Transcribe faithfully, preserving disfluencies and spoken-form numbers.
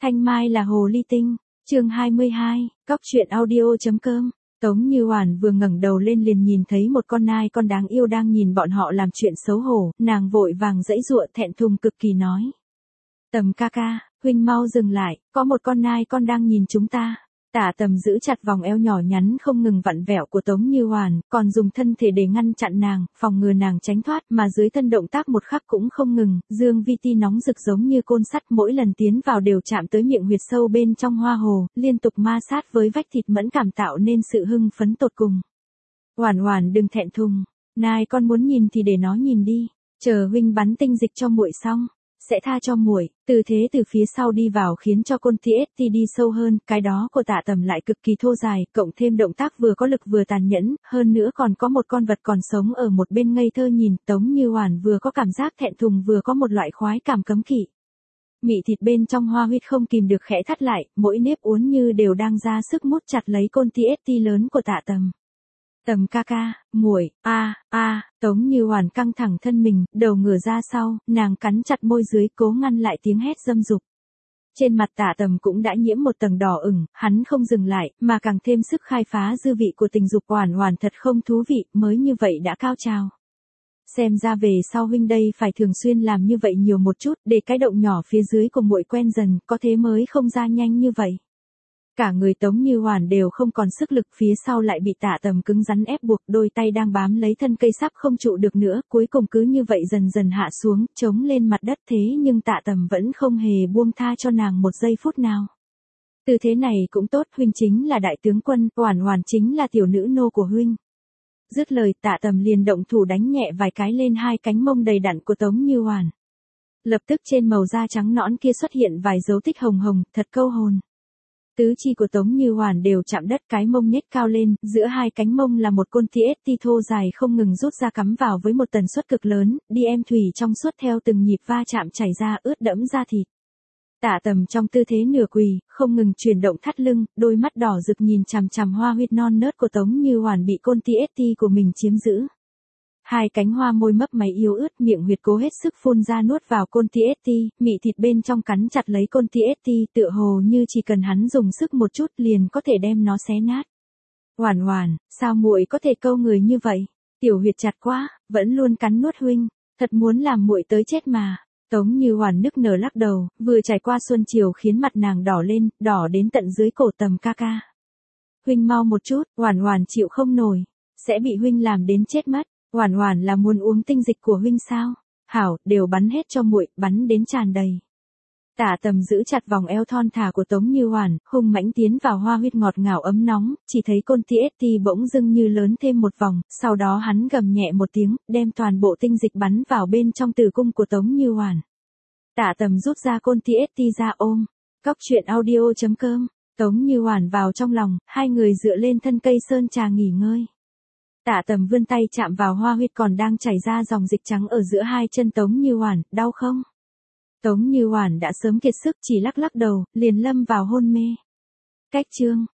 Thanh Mai là hồ ly tinh, chương hai mươi hai, cóc truyện audio.com. Tống Như Hoản vừa ngẩng đầu lên liền nhìn thấy một con nai con đáng yêu đang nhìn bọn họ làm chuyện xấu hổ, nàng vội vàng giãy giụa thẹn thùng cực kỳ nói. Tầm ca ca, huynh mau dừng lại, có một con nai con đang nhìn chúng ta. Tả Tầm giữ chặt vòng eo nhỏ nhắn không ngừng vặn vẹo của Tống Như Hoản, còn dùng thân thể để ngăn chặn nàng, phòng ngừa nàng tránh thoát, mà dưới thân động tác một khắc cũng không ngừng, dương vi ti nóng rực giống như côn sắt, mỗi lần tiến vào đều chạm tới miệng huyệt sâu bên trong hoa hồ, liên tục ma sát với vách thịt mẫn cảm tạo nên sự hưng phấn tột cùng. Hoản Hoản đừng thẹn thùng, nai con muốn nhìn thì để nó nhìn đi, chờ huynh bắn tinh dịch cho muội xong sẽ tha cho muội. Từ thế từ phía sau đi vào khiến cho con tê ét tê đi sâu hơn, cái đó của Tạ Tầm lại cực kỳ thô dài, cộng thêm động tác vừa có lực vừa tàn nhẫn, hơn nữa còn có một con vật còn sống ở một bên ngây thơ nhìn. Tống Như Hoản vừa có cảm giác thẹn thùng vừa có một loại khoái cảm cấm kỵ. Mị thịt bên trong hoa huyết không kìm được khẽ thắt lại, mỗi nếp uốn như đều đang ra sức mút chặt lấy con tê ét tê lớn của Tạ Tầm. Tầm ca ca, muội, a, a, Tống Như Hoản căng thẳng thân mình, đầu ngửa ra sau, nàng cắn chặt môi dưới cố ngăn lại tiếng hét dâm dục. Trên mặt Tạ Tầm cũng đã nhiễm một tầng đỏ ửng, hắn không dừng lại, mà càng thêm sức khai phá dư vị của tình dục. Hoản Hoản thật không thú vị, mới như vậy đã cao trào. Xem ra về sau huynh đây phải thường xuyên làm như vậy nhiều một chút, để cái động nhỏ phía dưới của muội quen dần, có thế mới không ra nhanh như vậy. Cả người Tống Như Hoản đều không còn sức lực, phía sau lại bị Tạ Tầm cứng rắn ép buộc, đôi tay đang bám lấy thân cây sắp không trụ được nữa, cuối cùng cứ như vậy dần dần hạ xuống, chống lên mặt đất. Thế nhưng Tạ Tầm vẫn không hề buông tha cho nàng một giây phút nào. Từ thế này cũng tốt, huynh chính là đại tướng quân, Hoản Hoản chính là tiểu nữ nô của huynh. Dứt lời, Tạ Tầm liền động thủ đánh nhẹ vài cái lên hai cánh mông đầy đặn của Tống Như Hoản. Lập tức trên màu da trắng nõn kia xuất hiện vài dấu tích hồng hồng, thật câu hồn. Tứ chi của Tống Như Hoản đều chạm đất, cái mông nhếch cao lên, giữa hai cánh mông là một con tê ét tê thô dài không ngừng rút ra cắm vào với một tần suất cực lớn, đi em thủy trong suốt theo từng nhịp va chạm chảy ra ướt đẫm da thịt. Tạ Tầm trong tư thế nửa quỳ, không ngừng chuyển động thắt lưng, đôi mắt đỏ rực nhìn chằm chằm hoa huyệt non nớt của Tống Như Hoản bị con tê ét tê của mình chiếm giữ. Hai cánh hoa môi mấp máy yếu ớt, miệng huyệt cố hết sức phun ra nuốt vào con tê ét tê, mị thịt bên trong cắn chặt lấy con tê ét tê, tựa hồ như chỉ cần hắn dùng sức một chút liền có thể đem nó xé nát. Hoản Hoản, sao muội có thể câu người như vậy? Tiểu huyệt chặt quá, vẫn luôn cắn nuốt huynh, thật muốn làm muội tới chết mà. Tống Như Hoản nức nở lắc đầu, vừa trải qua xuân chiều khiến mặt nàng đỏ lên, đỏ đến tận dưới cổ. Tầm ca ca, huynh mau một chút, Hoản Hoản chịu không nổi, sẽ bị huynh làm đến chết mất. Hoản Hoản là muốn uống tinh dịch của huynh sao? Hảo, đều bắn hết cho muội, bắn đến tràn đầy. Tạ Tầm giữ chặt vòng eo thon thả của Tống Như Hoản, hung mãnh tiến vào hoa huyết ngọt ngào ấm nóng, chỉ thấy con tê ét tê bỗng dưng như lớn thêm một vòng, sau đó hắn gầm nhẹ một tiếng, đem toàn bộ tinh dịch bắn vào bên trong tử cung của Tống Như Hoản. Tạ Tầm rút ra con tê ét tê ra ôm. Cóc truyện audio.com. Tống Như Hoản vào trong lòng, hai người dựa lên thân cây sơn trà nghỉ ngơi. Tạ Tầm vươn tay chạm vào hoa huyết còn đang chảy ra dòng dịch trắng ở giữa hai chân Tống Như Hoản, đau không? Tống Như Hoản đã sớm kiệt sức, chỉ lắc lắc đầu, liền lâm vào hôn mê. Cách chương